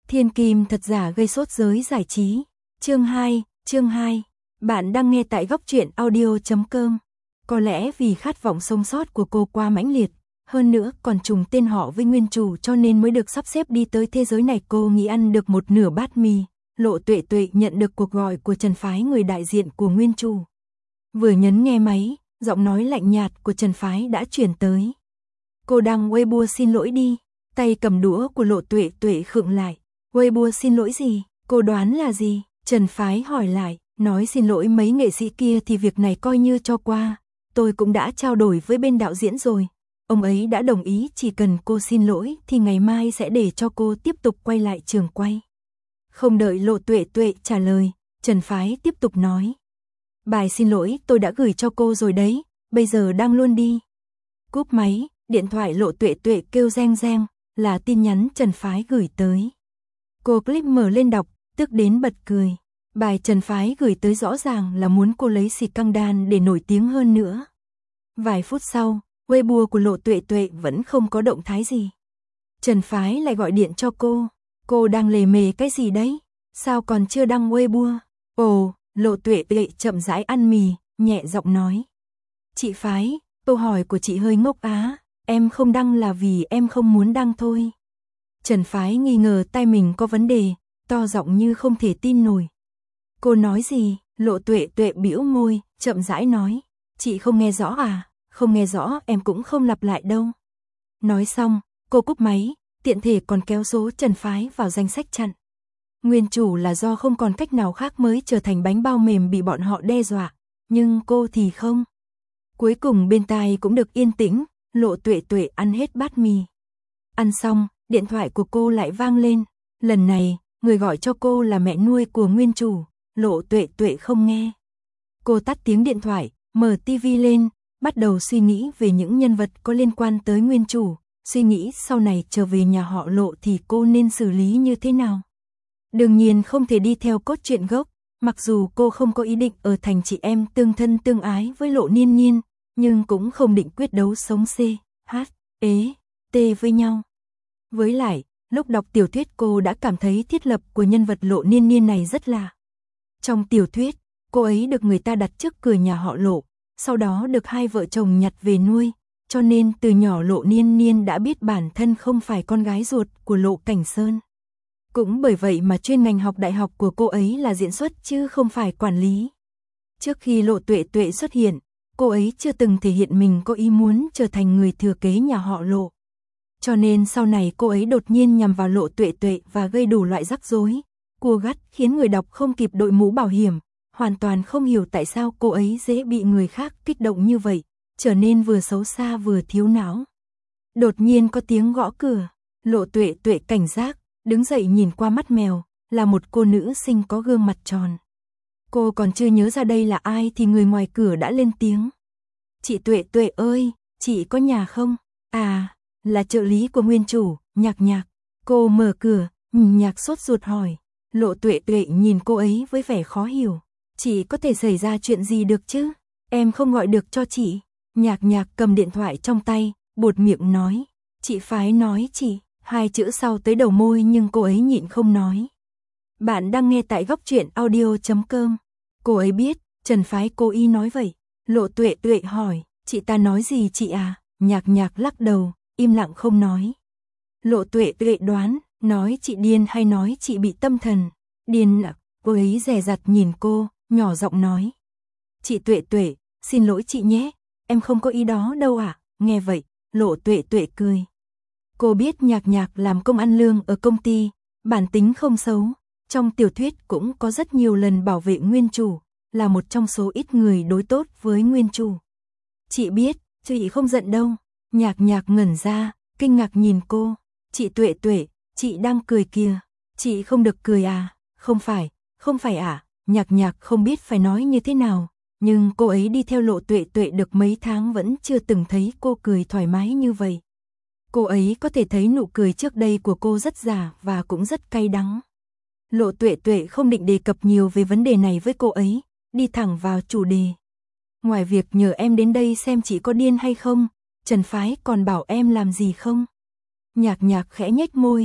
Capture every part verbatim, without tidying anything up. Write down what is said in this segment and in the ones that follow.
Thiên kim thật giả gây sốt giới giải trí. Chương hai, chương hai. Bạn đang nghe tại góc truyện audio chấm com. Có lẽ vì khát vọng sống sót của cô quá mãnh liệt, hơn nữa còn trùng tên họ với nguyên chủ cho nên mới được sắp xếp đi tới thế giới này. Cô nghĩ ăn được một nửa bát mì. Lộ Tuệ Tuệ nhận được cuộc gọi của Trần Phái, người đại diện của nguyên chủ. Vừa nhấn nghe máy, giọng nói lạnh nhạt của Trần Phái đã chuyển tới. Cô đăng Weibo xin lỗi đi. Tay cầm đũa của Lộ Tuệ Tuệ khựng lại. Weibo xin lỗi gì? Cô đoán là gì? Trần Phái hỏi lại. Nói xin lỗi mấy nghệ sĩ kia thì việc này coi như cho qua. Tôi cũng đã trao đổi với bên đạo diễn rồi. Ông ấy đã đồng ý chỉ cần cô xin lỗi thì ngày mai sẽ để cho cô tiếp tục quay lại trường quay. Không đợi Lộ Tuệ Tuệ trả lời, Trần Phái tiếp tục nói. Bài xin lỗi tôi đã gửi cho cô rồi đấy, bây giờ đăng luôn đi. Cúp máy, điện thoại Lộ Tuệ Tuệ kêu reng reng, là tin nhắn Trần Phái gửi tới. Cô click mở lên đọc, tức đến bật cười. Bài Trần Phái gửi tới rõ ràng là muốn cô lấy xì căng đan để nổi tiếng hơn nữa. Vài phút sau, Weibo của Lộ Tuệ Tuệ vẫn không có động thái gì. Trần Phái lại gọi điện cho cô. Cô đang lề mề cái gì đấy? Sao còn chưa đăng Weibo? Ồ, Lộ Tuệ Tuệ chậm rãi ăn mì, nhẹ giọng nói. Chị Phái, câu hỏi của chị hơi ngốc á, em không đăng là vì em không muốn đăng thôi. Trần Phái nghi ngờ tai mình có vấn đề, to giọng như không thể tin nổi. Cô nói gì? Lộ Tuệ Tuệ bĩu môi, chậm rãi nói. Chị không nghe rõ à? Không nghe rõ em cũng không lặp lại đâu. Nói xong, cô cúp máy, tiện thể còn kéo số Trần Phái vào danh sách chặn. Nguyên chủ là do không còn cách nào khác mới trở thành bánh bao mềm bị bọn họ đe dọa, nhưng cô thì không. Cuối cùng bên tai cũng được yên tĩnh, Lộ Tuệ Tuệ ăn hết bát mì. Ăn xong, điện thoại của cô lại vang lên. Lần này, người gọi cho cô là mẹ nuôi của nguyên chủ. Lộ Tuệ Tuệ không nghe. Cô tắt tiếng điện thoại, mở tivi lên, bắt đầu suy nghĩ về những nhân vật có liên quan tới nguyên chủ, suy nghĩ sau này trở về nhà họ Lộ thì cô nên xử lý như thế nào. Đương nhiên không thể đi theo cốt truyện gốc, mặc dù cô không có ý định ở thành chị em tương thân tương ái với Lộ Niên Niên, nhưng cũng không định quyết đấu sống C, H, E, T với nhau. Với lại, lúc đọc tiểu thuyết cô đã cảm thấy thiết lập của nhân vật Lộ Niên Niên này rất lạ. Trong tiểu thuyết, cô ấy được người ta đặt trước cửa nhà họ Lộ, sau đó được hai vợ chồng nhặt về nuôi, cho nên từ nhỏ Lộ Niên Niên đã biết bản thân không phải con gái ruột của Lộ Cảnh Sơn. Cũng bởi vậy mà chuyên ngành học đại học của cô ấy là diễn xuất chứ không phải quản lý. Trước khi Lộ Tuệ Tuệ xuất hiện, cô ấy chưa từng thể hiện mình có ý muốn trở thành người thừa kế nhà họ Lộ. Cho nên sau này cô ấy đột nhiên nhằm vào Lộ Tuệ Tuệ và gây đủ loại rắc rối, cua gắt khiến người đọc không kịp đội mũ bảo hiểm, hoàn toàn không hiểu tại sao cô ấy dễ bị người khác kích động như vậy, trở nên vừa xấu xa vừa thiếu não. Đột nhiên có tiếng gõ cửa, Lộ Tuệ Tuệ cảnh giác, đứng dậy nhìn qua mắt mèo, là một cô nữ sinh có gương mặt tròn. Cô còn chưa nhớ ra đây là ai thì người ngoài cửa đã lên tiếng. Chị Tuệ Tuệ ơi, chị có nhà không? À, là trợ lý của nguyên chủ, Nhạc Nhạc. Cô mở cửa, Nhạc sốt ruột hỏi. Lộ Tuệ Tuệ nhìn cô ấy với vẻ khó hiểu. Chị có thể xảy ra chuyện gì được chứ? Em không gọi được cho chị. Nhạc Nhạc cầm điện thoại trong tay, buột miệng nói. Chị Phái nói chị. Hai chữ sau tới đầu môi nhưng cô ấy nhịn không nói. Bạn đang nghe tại góc truyện audio chấm com. Cô ấy biết, Trần Phái cố ý nói vậy. Lộ Tuệ Tuệ hỏi, chị ta nói gì chị à? Nhạc Nhạc lắc đầu, im lặng không nói. Lộ Tuệ Tuệ đoán, nói chị điên hay nói chị bị tâm thần. Điên à? Cô ấy dè dặt nhìn cô, nhỏ giọng nói. Chị Tuệ Tuệ, xin lỗi chị nhé, em không có ý đó đâu ạ. À? Nghe vậy, Lộ Tuệ Tuệ cười. Cô biết Nhạc Nhạc làm công ăn lương ở công ty, bản tính không xấu, trong tiểu thuyết cũng có rất nhiều lần bảo vệ nguyên chủ, là một trong số ít người đối tốt với nguyên chủ. Chị biết, chị không giận đâu. Nhạc Nhạc ngẩn ra, kinh ngạc nhìn cô. Chị Tuệ Tuệ, chị đang cười kìa. Chị không được cười à? Không phải, không phải à? Nhạc Nhạc không biết phải nói như thế nào, nhưng cô ấy đi theo Lộ Tuệ Tuệ được mấy tháng vẫn chưa từng thấy cô cười thoải mái như vậy. Cô ấy có thể thấy nụ cười trước đây của cô rất giả và cũng rất cay đắng. Lộ Tuệ Tuệ không định đề cập nhiều về vấn đề này với cô ấy, đi thẳng vào chủ đề. Ngoài việc nhờ em đến đây xem chị có điên hay không, Trần Phái còn bảo em làm gì không? Nhạc Nhạc khẽ nhếch môi,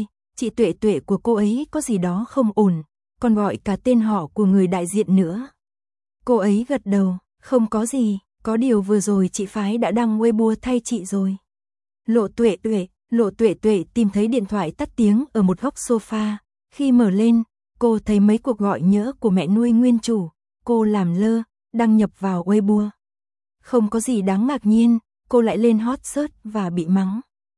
Chị Tuệ Tuệ của cô ấy có gì đó không ổn, còn gọi cả tên họ của người đại diện nữa. Cô ấy gật đầu, không có gì, có điều vừa rồi chị phái đã đăng Weibo thay chị rồi. Lộ Tuệ Tuệ, Lộ Tuệ Tuệ tìm thấy điện thoại tắt tiếng ở một góc sofa, khi mở lên, cô thấy mấy cuộc gọi nhỡ của mẹ nuôi nguyên chủ, cô làm lơ, đăng nhập vào Weibo. Không có gì đáng ngạc nhiên, cô lại lên hot search và bị mắng.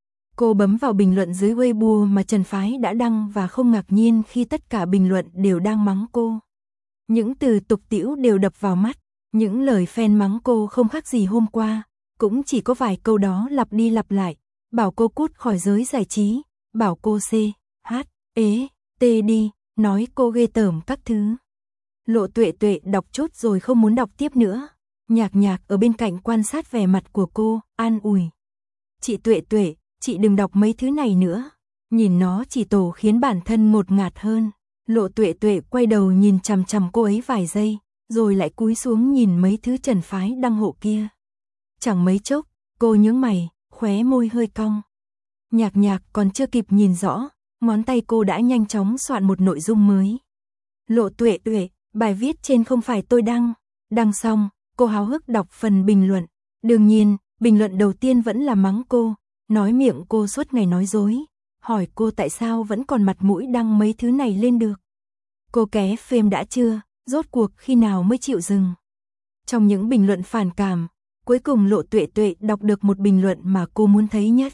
Cô bấm vào bình luận dưới Weibo mà Trần Phái đã đăng và không ngạc nhiên khi tất cả bình luận đều đang mắng cô. Những từ tục tĩu đều đập vào mắt, những lời fan mắng cô không khác gì hôm qua, cũng chỉ có vài câu đó lặp đi lặp lại, bảo cô cút khỏi giới giải trí, bảo cô C, H, ế, T đi, nói cô ghê tởm các thứ. Lộ Tuệ Tuệ đọc chốt rồi không muốn đọc tiếp nữa. Nhạc Nhạc ở bên cạnh quan sát vẻ mặt của cô, an ủi. Chị Tuệ Tuệ, chị đừng đọc mấy thứ này nữa. Nhìn nó chỉ tổ khiến bản thân ngột ngạt hơn. Lộ Tuệ Tuệ quay đầu nhìn chằm chằm cô ấy vài giây, rồi lại cúi xuống nhìn mấy thứ Trần Phái đăng hộ kia. Chẳng mấy chốc, cô nhướng mày, khóe môi hơi cong. Nhạc Nhạc còn chưa kịp nhìn rõ, ngón tay cô đã nhanh chóng soạn một nội dung mới. Lộ Tuệ Tuệ, bài viết trên không phải tôi đăng. Đăng xong, cô háo hức đọc phần bình luận. Đương nhiên, bình luận đầu tiên vẫn là mắng cô, nói miệng cô suốt ngày nói dối, hỏi cô tại sao vẫn còn mặt mũi đăng mấy thứ này lên được. Cô ké phêm đã chưa, rốt cuộc khi nào mới chịu dừng. Trong những bình luận phản cảm, cuối cùng Lộ Tuệ Tuệ đọc được một bình luận mà cô muốn thấy nhất.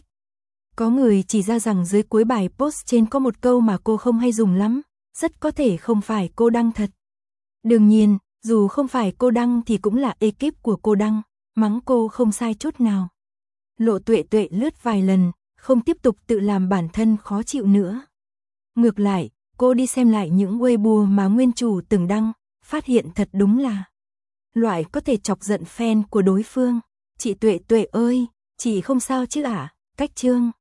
Có người chỉ ra rằng dưới cuối bài post trên có một câu mà cô không hay dùng lắm, rất có thể không phải cô đăng thật. Đương nhiên, dù không phải cô đăng thì cũng là ekip của cô đăng, mắng cô không sai chút nào. Lộ Tuệ Tuệ lướt vài lần, không tiếp tục tự làm bản thân khó chịu nữa. Ngược lại, cô đi xem lại những Weibo mà nguyên chủ từng đăng, phát hiện thật đúng là loại có thể chọc giận fan của đối phương. Chị Tuệ Tuệ ơi, chị không sao chứ ạ, à? Cách chương.